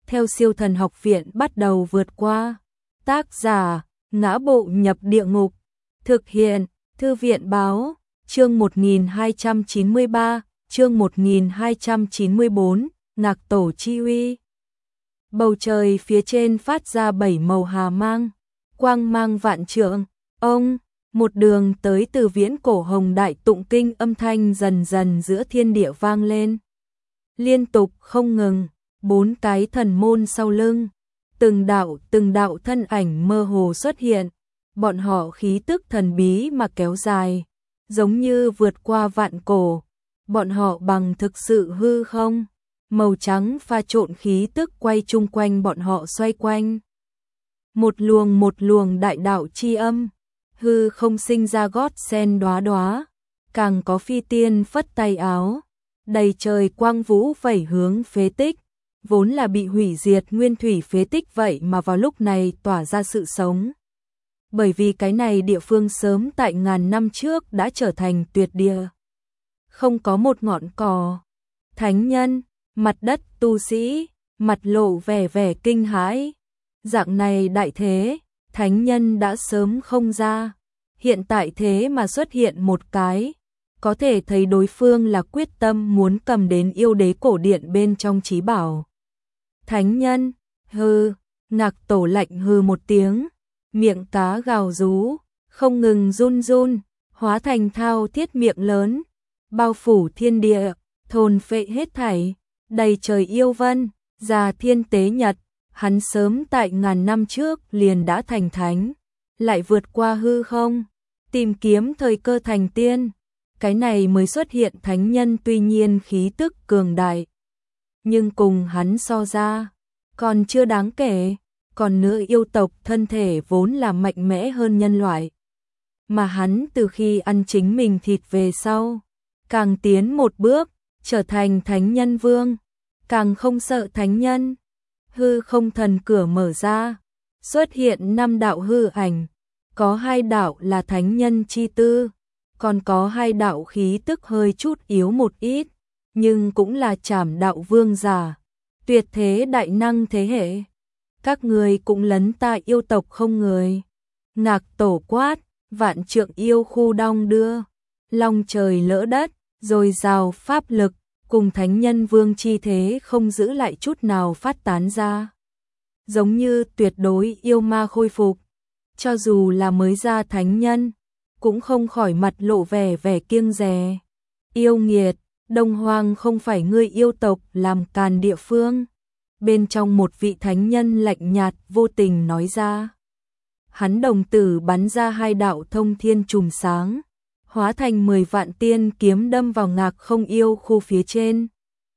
theo Siêu Thần Học Viện bắt đầu vượt qua. Tác giả: Ngã Bộ Nhập Địa Ngục. Thực hiện: Thư viện báo. Chương 1293, chương 1294, Ngạc Tổ chi uy. Bầu trời phía trên phát ra 7 màu hà mang, quang mang vạn trượng. Ông, một đường tới từ viễn cổ hồng đại tụng kinh âm thanh dần dần giữa thiên địa vang lên. Liên tục không ngừng, 4 cái thần môn sau lưng, từng đạo thân ảnh mơ hồ xuất hiện, bọn họ khí tức thần bí mà kéo dài, giống như vượt qua vạn cổ, bọn họ bằng thực sự hư không, màu trắng pha trộn khí tức quay chung quanh bọn họ xoay quanh. Một luồng đại đạo chi âm, hư không sinh ra gót sen đóa đóa, càng có phi tiên phất tay áo, đầy trời quang vũ vẩy hướng phế tích, vốn là bị hủy diệt nguyên thủy phế tích vậy mà vào lúc này tỏa ra sự sống. Bởi vì cái này địa phương sớm tại ngàn năm trước đã trở thành tuyệt địa. Không có một ngọn cỏ. Thánh nhân, mặt đất tu sĩ, mặt lộ vẻ kinh hãi. Dạng này đại thế, thánh nhân đã sớm không ra. Hiện tại thế mà xuất hiện một cái, có thể thấy đối phương là quyết tâm muốn cầm đến yêu đế cổ điện bên trong chí bảo. Thánh nhân, hừ, Ngạc Tổ lạnh hừ một tiếng, miệng cá gào rú, không ngừng run run, hóa thành thao thiết miệng lớn, bao phủ thiên địa, thôn phệ hết thảy, đầy trời yêu vân, già thiên tế nhật, hắn sớm tại ngàn năm trước liền đã thành thánh, lại vượt qua hư không, tìm kiếm thời cơ thành tiên, cái này mới xuất hiện thánh nhân tuy nhiên khí tức cường đại, nhưng cùng hắn so ra, còn chưa đáng kể. Còn nữa yêu tộc thân thể vốn là mạnh mẽ hơn nhân loại. Mà hắn từ khi ăn chính mình thịt về sau, càng tiến một bước, trở thành thánh nhân vương, càng không sợ thánh nhân. Hư không thần cửa mở ra, xuất hiện 5 đạo hư ảnh, có 2 đạo là thánh nhân chi tư, còn có 2 đạo khí tức hơi chút yếu một ít, nhưng cũng là trảm đạo vương giả, tuyệt thế đại năng thế hệ. Các người cũng lấn ta yêu tộc không người. Ngạc Tổ quát, vạn trượng yêu khu đong đưa, long trời lỡ đất, rồi rào pháp lực, cùng thánh nhân vương chi thế không giữ lại chút nào phát tán ra. Giống như tuyệt đối yêu ma khôi phục, cho dù là mới ra thánh nhân, cũng không khỏi mặt lộ vẻ kiêng dè. Yêu nghiệt, Đông Hoang không phải ngươi yêu tộc làm càn địa phương. Bên trong một vị thánh nhân lạnh nhạt vô tình nói ra. Hắn đồng tử bắn ra 2 đạo thông thiên chùm sáng, hóa thành 10 vạn tiên kiếm đâm vào Ngạc Không yêu khu phía trên.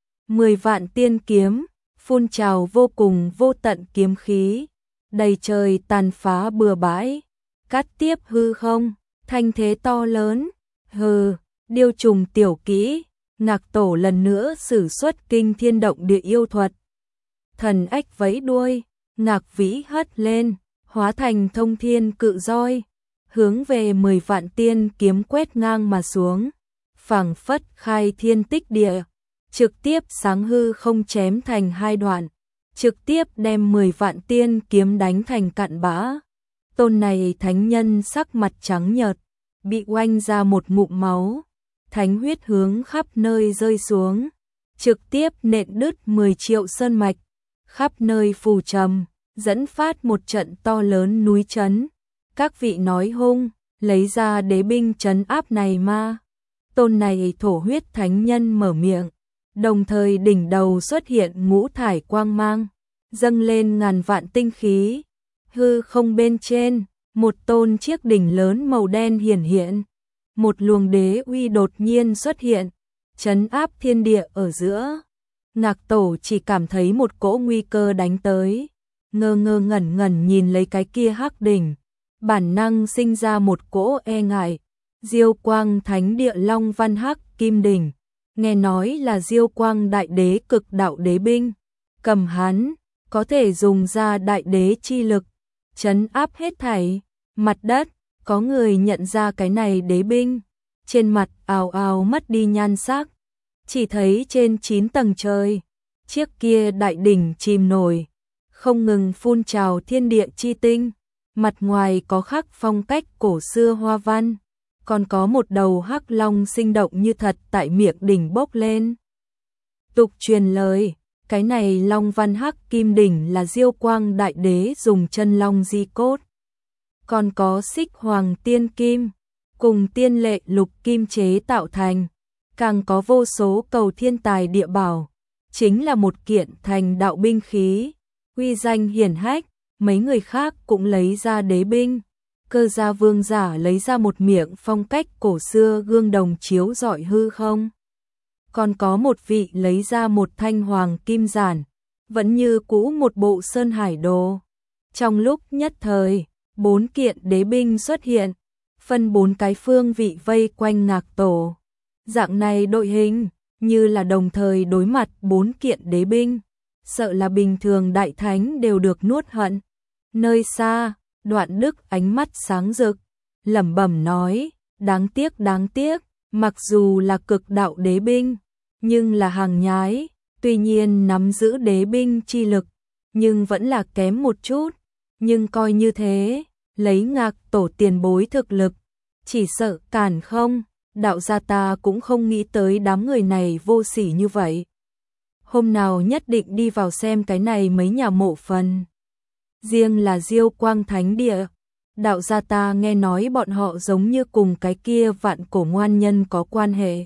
10 vạn tiên kiếm, phun trào vô cùng vô tận kiếm khí, đầy trời tàn phá bừa bãi, cắt tiếp hư không, thanh thế to lớn. Hừ, điêu trùng tiểu kỹ, Ngạc Tổ lần nữa sử xuất kinh thiên động địa yêu thuật. Thần ếch vẫy đuôi, Ngạc Vĩ hất lên, hóa thành thông thiên cự roi, hướng về 10 vạn tiên kiếm quét ngang mà xuống, phảng phất khai thiên tích địa, trực tiếp sáng hư không chém thành 2 đoạn, trực tiếp đem 10 vạn tiên kiếm đánh thành cặn bã. Tôn này thánh nhân sắc mặt trắng nhợt, bị oanh ra một ngụm máu, thánh huyết hướng khắp nơi rơi xuống, trực tiếp nện đứt 10 triệu sơn mạch. Khắp nơi phù trầm, dẫn phát một trận to lớn núi chấn. Các vị nói hung, lấy ra đế binh trấn áp này ma. Tôn này thổ huyết thánh nhân mở miệng, đồng thời đỉnh đầu xuất hiện ngũ thải quang mang, dâng lên ngàn vạn tinh khí. Hư không bên trên, một tôn chiếc đỉnh lớn màu đen hiển hiện. Một luồng đế uy đột nhiên xuất hiện, trấn áp thiên địa ở giữa. Ngạc Tổ chỉ cảm thấy một cỗ nguy cơ đánh tới, ngơ ngẩn nhìn lấy cái kia hắc đỉnh, bản năng sinh ra một cỗ e ngại. Diêu Quang Thánh Địa Long Văn Hắc Kim Đỉnh, nghe nói là Diêu Quang Đại Đế cực đạo đế binh, cầm hắn có thể dùng ra đại đế chi lực, trấn áp hết thảy. Mặt đất, có người nhận ra cái này đế binh, trên mặt ào ào mất đi nhan sắc. Chỉ thấy trên 9 tầng trời, Chiếc kia đại đỉnh chìm nổi, không ngừng phun trào thiên địa chi tinh, mặt ngoài có khắc phong cách cổ xưa hoa văn, còn có một đầu hắc long sinh động như thật tại miệng đỉnh bốc lên. Tục truyền lời, cái này long văn hắc kim đỉnh là Diêu Quang Đại Đế dùng chân long di cốt. Còn có xích hoàng tiên kim, cùng tiên lệ lục kim chế tạo thành, càng có vô số cầu thiên tài địa bảo, chính là một kiện thành đạo binh khí, uy danh hiển hách. Mấy người khác cũng lấy ra đế binh, Cơ Gia vương giả lấy ra một miệng phong cách cổ xưa gương đồng chiếu rọi hư không. Còn có một vị lấy ra một thanh hoàng kim giản, vẫn như cũ một bộ sơn hải đồ. Trong lúc nhất thời, 4 kiện đế binh xuất hiện, phân 4 cái phương vị vây quanh Ngạc Tổ. Dạng này đội hình, như là đồng thời đối mặt 4 kiện đế binh, sợ là bình thường đại thánh đều được nuốt hận. Nơi xa, Đoạn Đức ánh mắt sáng rực, lẩm bẩm nói, đáng tiếc, mặc dù là cực đạo đế binh, nhưng là hàng nhái, tuy nhiên nắm giữ đế binh chi lực, nhưng vẫn là kém một chút, nhưng coi như thế, lấy Ngạc Tổ tiền bối thực lực, chỉ sợ cản không, đạo gia ta cũng không nghĩ tới đám người này vô sỉ như vậy. Hôm nào nhất định đi vào xem cái này mấy nhà mộ phần. Riêng là Diêu Quang Thánh Địa, đạo gia ta nghe nói bọn họ giống như cùng cái kia vạn cổ ngoan nhân có quan hệ.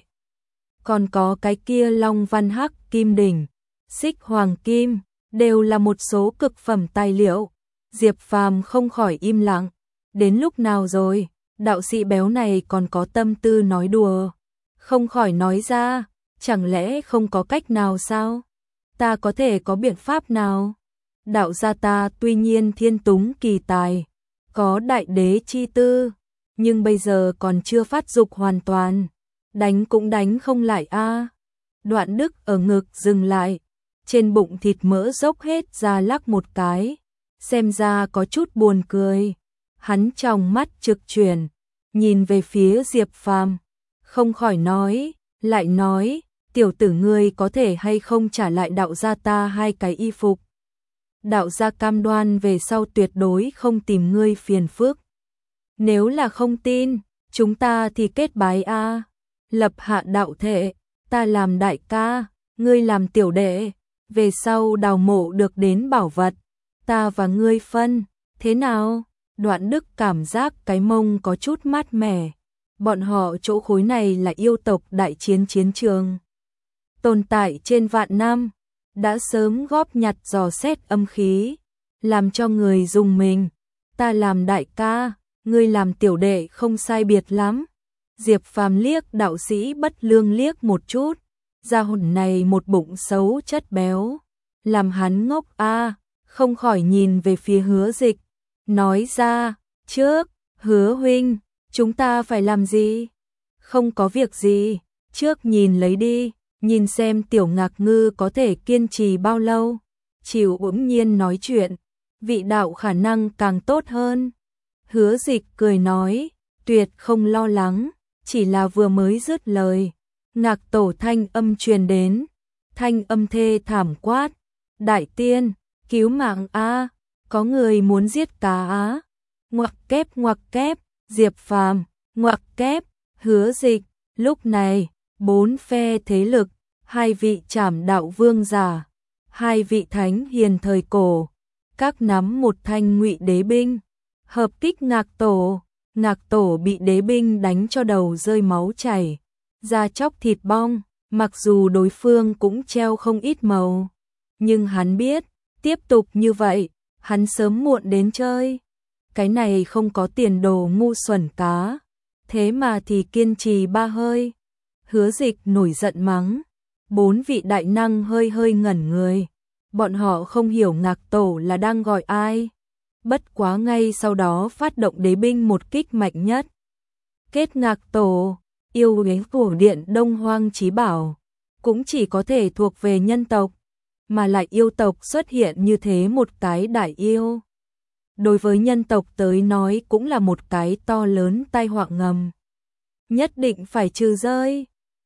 Còn có cái kia long văn hắc kim đỉnh, xích hoàng kim, đều là một số cực phẩm tài liệu. Diệp Phàm không khỏi im lặng, đến lúc nào rồi, đạo sĩ béo này còn có tâm tư nói đùa, không khỏi nói ra, chẳng lẽ không có cách nào sao? Ta có thể có biện pháp nào? Đạo gia ta tuy nhiên thiên túng kỳ tài, có đại đế chi tư, nhưng bây giờ còn chưa phát dục hoàn toàn, đánh cũng đánh không lại a. Đoạn Đức ở ngực dừng lại, trên bụng thịt mỡ dốc hết ra lắc một cái, xem ra có chút buồn cười. Hắn trong mắt trực chuyển, nhìn về phía Diệp Phàm, không khỏi nói, lại nói, tiểu tử ngươi có thể hay không trả lại đạo gia ta 2 cái y phục. Đạo gia cam đoan về sau tuyệt đối không tìm ngươi phiền phức. Nếu là không tin, chúng ta thì kết bái a, lập hạ đạo thể, ta làm đại ca, ngươi làm tiểu đệ, về sau đào mộ được đến bảo vật, ta và ngươi phân, thế nào? Đoạn Đức cảm giác cái mông có chút mát mẻ. Bọn họ chỗ khối này là yêu tộc đại chiến chiến trường, tồn tại trên vạn năm, đã sớm góp nhặt dò xét âm khí, làm cho người dùng mình. Ta làm đại ca, ngươi làm tiểu đệ không sai biệt lắm. Diệp Phàm liếc đạo sĩ Bất Lương liếc một chút, gia hồn này một bụng xấu chất béo, làm hắn ngốc a, không khỏi nhìn về phía Hứa Dịch, nói ra, trước, Hứa huynh, chúng ta phải làm gì? Không có việc gì, trước nhìn lấy đi, nhìn xem tiểu Ngạc Ngư có thể kiên trì bao lâu, chịu bỗng nhiên nói chuyện, vị đạo khả năng càng tốt hơn. Hứa Dịch cười nói, tuyệt không lo lắng, chỉ là vừa mới dứt lời, Ngạc Tổ thanh âm truyền đến, thanh âm thê thảm quát, đại tiên, cứu mạng a, có người muốn giết cá á. Ngoặc kép, Diệp Phàm, ngoặc kép, Hứa Dịch. Lúc này, 4 phe thế lực, 2 vị trảm đạo vương giả, 2 vị thánh hiền thời cổ, các nắm một thanh ngụy đế binh, hợp kích Ngạc Tổ. Ngạc Tổ bị đế binh đánh cho đầu rơi máu chảy, da chóc thịt bong, mặc dù đối phương cũng treo không ít màu, nhưng hắn biết, tiếp tục như vậy, hắn sớm muộn đến chơi. Cái này không có tiền đồ ngu xuẩn cá, thế mà thì kiên trì 3 hơi. Hứa Dịch nổi giận mắng, 4 vị đại năng hơi hơi ngẩn người, bọn họ không hiểu Ngạc Tổ là đang gọi ai. Bất quá ngay sau đó phát động đế binh một kích mạnh nhất. Kết Ngạc Tổ, yêu ghế cổ điện Đông Hoang Chí Bảo, cũng chỉ có thể thuộc về nhân tộc, mà lại yêu tộc xuất hiện như thế một cái đại yêu. Đối với nhân tộc tới nói cũng là một cái to lớn tai họa ngầm. Nhất định phải trừ rơi.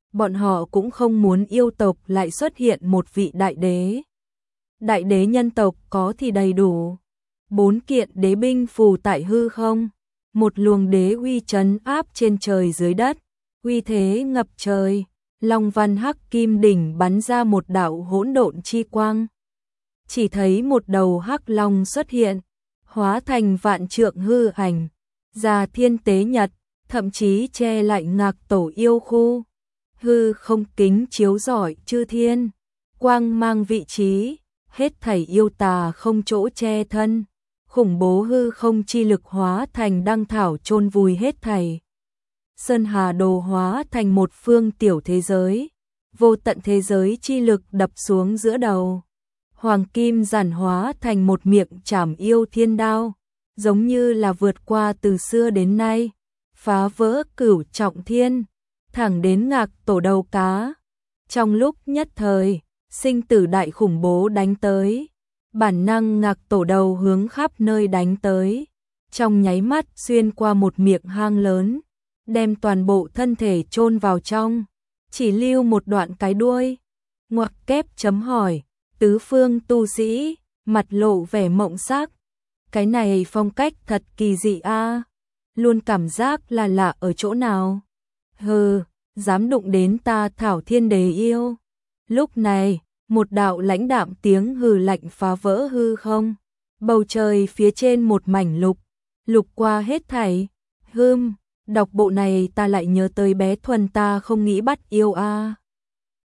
bọn họ cũng không muốn yêu tộc lại xuất hiện một vị đại đế. Đại đế nhân tộc có thì đầy đủ. 4 kiện đế binh phù tại hư không, một luồng đế uy trấn áp trên trời dưới đất, uy thế ngập trời. Long văn hắc kim đỉnh bắn ra một đạo hỗn độn chi quang. Chỉ thấy một đầu hắc long xuất hiện, hóa thành vạn trượng hư ảnh, già thiên tế nhật, thậm chí che lại Ngạc Tổ yêu khu. Hư không kính chiếu rọi chư thiên, quang mang vị trí, hết thảy yêu tà không chỗ che thân. Khủng bố hư không chi lực hóa thành đăng thảo chôn vùi hết thảy. Sơn Hà đồ hóa thành một phương tiểu thế giới, vô tận thế giới chi lực đập xuống giữa đầu. Hoàng kim giản hóa thành một miệng trảm yêu thiên đao, giống như là vượt qua từ xưa đến nay, phá vỡ cửu trọng thiên, thẳng đến Ngạc Tổ đầu cá. Trong lúc nhất thời, sinh tử đại khủng bố đánh tới, bản năng Ngạc Tổ đầu hướng khắp nơi đánh tới, trong nháy mắt xuyên qua một miệng hang lớn, đem toàn bộ thân thể chôn vào trong, chỉ lưu một đoạn cái đuôi. Ngoặc kép chấm hỏi, tứ phương tu sĩ, mặt lộ vẻ mộng sắc. Cái này phong cách thật kỳ dị a, luôn cảm giác là lạ ở chỗ nào. Hừ, dám đụng đến ta Thảo Thiên Đế yêu. Lúc này, một đạo lãnh đạm tiếng hừ lạnh phá vỡ hư không. Bầu trời phía trên một mảnh lục qua hết thảy. Đọc bộ này ta lại nhớ tới bé Thuần ta không nghĩ bắt yêu a.